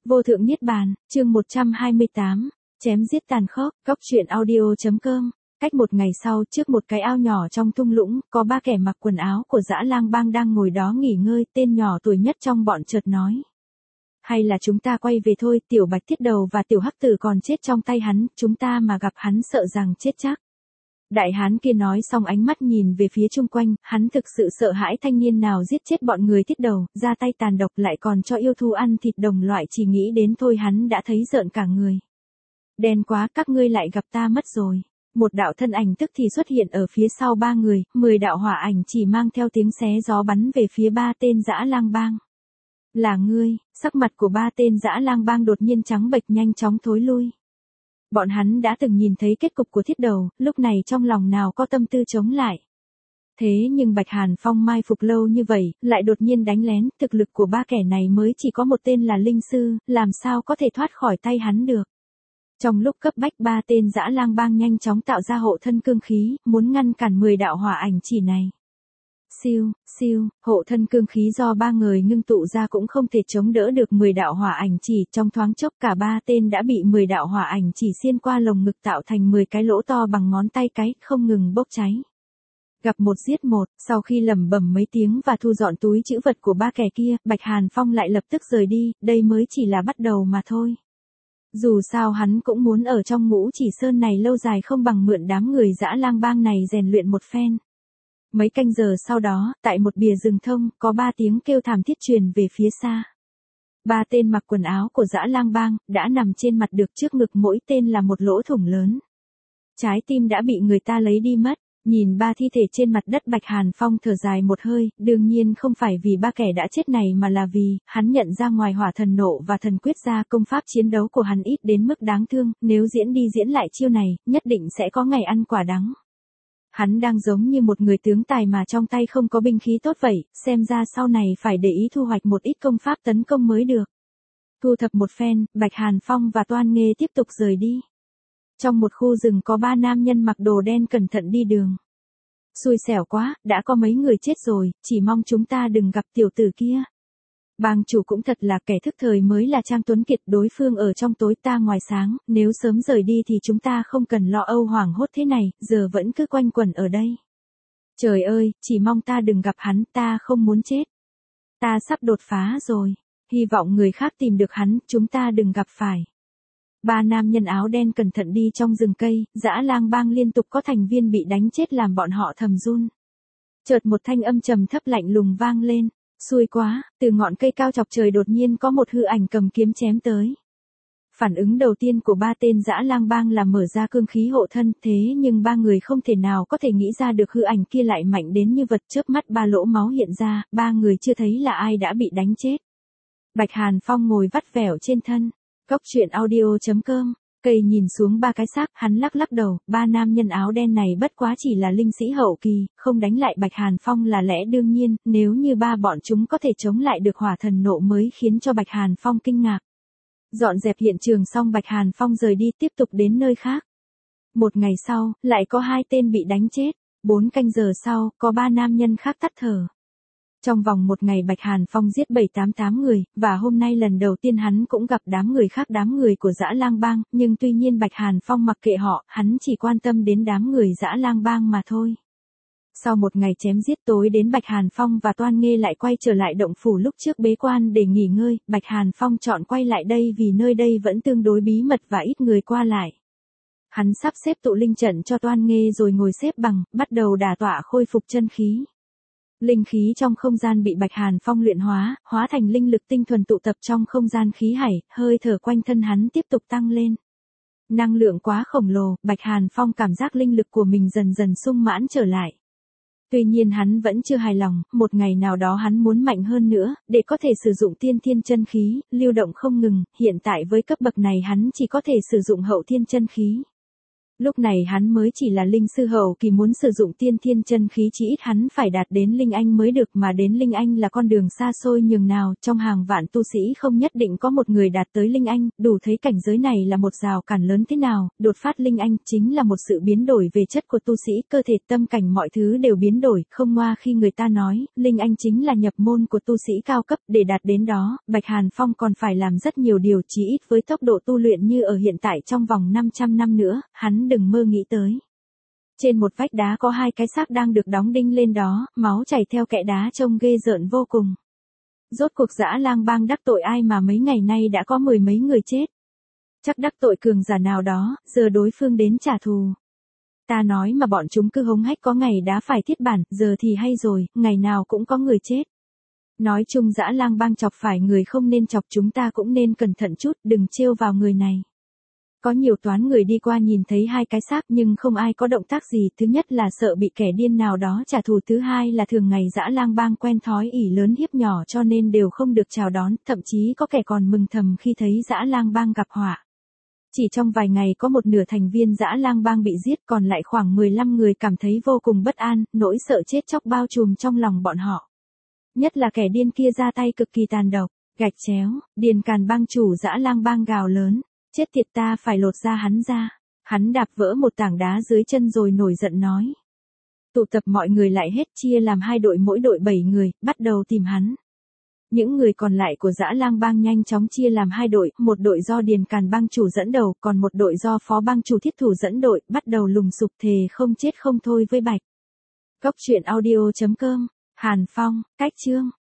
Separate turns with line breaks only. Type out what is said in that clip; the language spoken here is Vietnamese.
Vô thượng niết bàn, chương 128, chém giết tàn khốc, góc truyện audio.com. Cách một ngày sau, trước một cái ao nhỏ trong thung lũng, có ba kẻ mặc quần áo của dã lang bang đang ngồi đó nghỉ ngơi, tên nhỏ tuổi nhất trong bọn chợt nói. Hay là chúng ta quay về thôi, tiểu bạch thiết đầu và tiểu hắc tử còn chết trong tay hắn, chúng ta mà gặp hắn sợ rằng chết chắc. Đại hán kia nói xong ánh mắt nhìn về phía chung quanh, hắn thực sự sợ hãi thanh niên nào giết chết bọn người thiết đầu, ra tay tàn độc lại còn cho yêu thú ăn thịt đồng loại, chỉ nghĩ đến thôi hắn đã thấy rợn cả người. Đen quá, các ngươi lại gặp ta mất rồi. Một đạo thân ảnh tức thì xuất hiện ở phía sau ba người, 10 đạo hỏa ảnh chỉ mang theo tiếng xé gió bắn về phía ba tên dã lang bang. Là ngươi, sắc mặt của ba tên dã lang bang đột nhiên trắng bệch nhanh chóng thối lui. Bọn hắn đã từng nhìn thấy kết cục của thiết đầu, lúc này trong lòng nào có tâm tư chống lại. Thế nhưng Bạch Hàn Phong mai phục lâu như vậy, lại đột nhiên đánh lén, thực lực của ba kẻ này mới chỉ có một tên là linh sư, làm sao có thể thoát khỏi tay hắn được. Trong lúc cấp bách ba tên dã lang bang nhanh chóng tạo ra hộ thân cương khí, muốn ngăn cản 10 đạo hỏa ảnh chỉ này. Siêu, siêu, hộ thân cương khí do ba người ngưng tụ ra cũng không thể chống đỡ được 10 đạo hỏa ảnh chỉ, trong thoáng chốc cả ba tên đã bị 10 đạo hỏa ảnh chỉ xuyên qua lồng ngực tạo thành 10 cái lỗ to bằng ngón tay cái, không ngừng bốc cháy. Gặp một giết một, sau khi lẩm bẩm mấy tiếng và thu dọn túi trữ vật của ba kẻ kia, Bạch Hàn Phong lại lập tức rời đi, đây mới chỉ là bắt đầu mà thôi. Dù sao hắn cũng muốn ở trong Ngũ Chỉ Sơn này lâu dài không bằng mượn đám người dã lang bang này rèn luyện một phen. Mấy canh giờ sau đó, tại một bìa rừng thông, có 3 tiếng kêu thảm thiết truyền về phía xa. Ba tên mặc quần áo của dã lang bang, đã nằm trên mặt được, trước ngực mỗi tên là một lỗ thủng lớn. Trái tim đã bị người ta lấy đi mất. Nhìn ba thi thể trên mặt đất, Bạch Hàn Phong thở dài một hơi, đương nhiên không phải vì ba kẻ đã chết này mà là vì, hắn nhận ra ngoài hỏa thần nộ và thần quyết ra công pháp chiến đấu của hắn ít đến mức đáng thương, nếu diễn đi diễn lại chiêu này, nhất định sẽ có ngày ăn quả đắng. Hắn đang giống như một người tướng tài mà trong tay không có binh khí tốt vậy, xem ra sau này phải để ý thu hoạch một ít công pháp tấn công mới được. Thu thập một phen, Bạch Hàn Phong và Toan Nghê tiếp tục rời đi. Trong một khu rừng có 3 nam nhân mặc đồ đen cẩn thận đi đường. Xui xẻo quá, đã có mấy người chết rồi, chỉ mong chúng ta đừng gặp tiểu tử kia. Bang chủ cũng thật là kẻ thức thời mới là Trang Tuấn Kiệt, đối phương ở trong tối ta ngoài sáng, nếu sớm rời đi thì chúng ta không cần lo âu hoảng hốt thế này, giờ vẫn cứ quanh quẩn ở đây. Trời ơi, chỉ mong ta đừng gặp hắn, ta không muốn chết. Ta sắp đột phá rồi, hy vọng người khác tìm được hắn, chúng ta đừng gặp phải. 3 nam nhân áo đen cẩn thận đi trong rừng cây, dã lang bang liên tục có thành viên bị đánh chết làm bọn họ thầm run. Chợt một thanh âm trầm thấp lạnh lùng vang lên, xui quá, từ ngọn cây cao chọc trời đột nhiên có một hư ảnh cầm kiếm chém tới. Phản ứng đầu tiên của 3 tên dã lang bang là mở ra cương khí hộ thân, thế nhưng 3 người không thể nào có thể nghĩ ra được hư ảnh kia lại mạnh đến như vật, chớp mắt 3 lỗ máu hiện ra, 3 người chưa thấy là ai đã bị đánh chết. Bạch Hàn Phong ngồi vắt vẻo trên thân. Góc truyện audio.com, cây nhìn xuống 3 cái xác, hắn lắc lắc đầu, 3 nam nhân áo đen này bất quá chỉ là linh sĩ hậu kỳ, không đánh lại Bạch Hàn Phong là lẽ đương nhiên, nếu như 3 bọn chúng có thể chống lại được hỏa thần nộ mới khiến cho Bạch Hàn Phong kinh ngạc. Dọn dẹp hiện trường xong, Bạch Hàn Phong rời đi tiếp tục đến nơi khác. Một ngày sau, lại có 2 tên bị đánh chết, 4 canh giờ sau, có 3 nam nhân khác tắt thở. Trong vòng một ngày Bạch Hàn Phong giết 788 người, và hôm nay lần đầu tiên hắn cũng gặp đám người của dã lang bang, nhưng tuy nhiên Bạch Hàn Phong mặc kệ họ, hắn chỉ quan tâm đến đám người dã lang bang mà thôi. Sau một ngày chém giết, tối đến Bạch Hàn Phong và Toan Nghê lại quay trở lại động phủ lúc trước bế quan để nghỉ ngơi, Bạch Hàn Phong chọn quay lại đây vì nơi đây vẫn tương đối bí mật và ít người qua lại. Hắn sắp xếp tụ linh trận cho Toan Nghê rồi ngồi xếp bằng, bắt đầu đả tọa khôi phục chân khí. Linh khí trong không gian bị Bạch Hàn Phong luyện hóa thành linh lực tinh thuần tụ tập trong không gian khí hải, hơi thở quanh thân hắn tiếp tục tăng lên. Năng lượng quá khổng lồ, Bạch Hàn Phong cảm giác linh lực của mình dần dần sung mãn trở lại. Tuy nhiên hắn vẫn chưa hài lòng, một ngày nào đó hắn muốn mạnh hơn nữa, để có thể sử dụng tiên thiên chân khí, lưu động không ngừng, hiện tại với cấp bậc này hắn chỉ có thể sử dụng hậu thiên chân khí. Lúc này hắn mới chỉ là linh sư hậu kỳ, muốn sử dụng tiên thiên chân khí chỉ ít hắn phải đạt đến linh anh mới được, mà đến linh anh là con đường xa xôi nhường nào, trong hàng vạn tu sĩ không nhất định có một người đạt tới linh anh, đủ thấy cảnh giới này là một rào cản lớn thế nào. Đột phát linh anh chính là một sự biến đổi về chất của tu sĩ, cơ thể, tâm cảnh, mọi thứ đều biến đổi, không ngoa khi người ta nói, linh anh chính là nhập môn của tu sĩ cao cấp. Để đạt đến đó, Bạch Hàn Phong còn phải làm rất nhiều điều, chí ít với tốc độ tu luyện như ở hiện tại trong vòng 500 năm nữa, hắn đừng mơ nghĩ tới. Trên một vách đá có hai cái xác đang được đóng đinh lên đó, máu chảy theo kẽ đá trông ghê rợn vô cùng. Rốt cuộc Dã Lang Bang đắc tội ai mà mấy ngày nay đã có mười mấy người chết? Chắc đắc tội cường giả nào đó, giờ đối phương đến trả thù. Ta nói mà bọn chúng cứ hống hách có ngày đã phải thiết bản, giờ thì hay rồi, ngày nào cũng có người chết. Nói chung Dã Lang Bang chọc phải người không nên chọc, chúng ta cũng nên cẩn thận chút, đừng trêu vào người này. Có nhiều toán người đi qua nhìn thấy hai cái xác nhưng không ai có động tác gì, thứ nhất là sợ bị kẻ điên nào đó trả thù, thứ hai là thường ngày Dã Lang Bang quen thói ỷ lớn hiếp nhỏ cho nên đều không được chào đón, thậm chí có kẻ còn mừng thầm khi thấy Dã Lang Bang gặp họa. Chỉ trong vài ngày có một nửa thành viên Dã Lang Bang bị giết, còn lại khoảng 15 người cảm thấy vô cùng bất an, nỗi sợ chết chóc bao trùm trong lòng bọn họ. Nhất là kẻ điên kia ra tay cực kỳ tàn độc, gạch chéo, Điền Càn Bang chủ Dã Lang Bang gào lớn, chết tiệt, ta phải lột da hắn ra. Hắn đạp vỡ một tảng đá dưới chân rồi nổi giận nói. Tụ tập mọi người lại hết, chia làm hai đội, mỗi đội 7 người, bắt đầu tìm hắn. Những người còn lại của Dã Lang Bang nhanh chóng chia làm hai đội, một đội do Điền Càn Bang chủ dẫn đầu, còn một đội do Phó Bang chủ Thiết Thủ dẫn đội, bắt đầu lùng sục thề không chết không thôi với Bạch. Góc truyện audio.com, Hàn Phong, Cách Chương.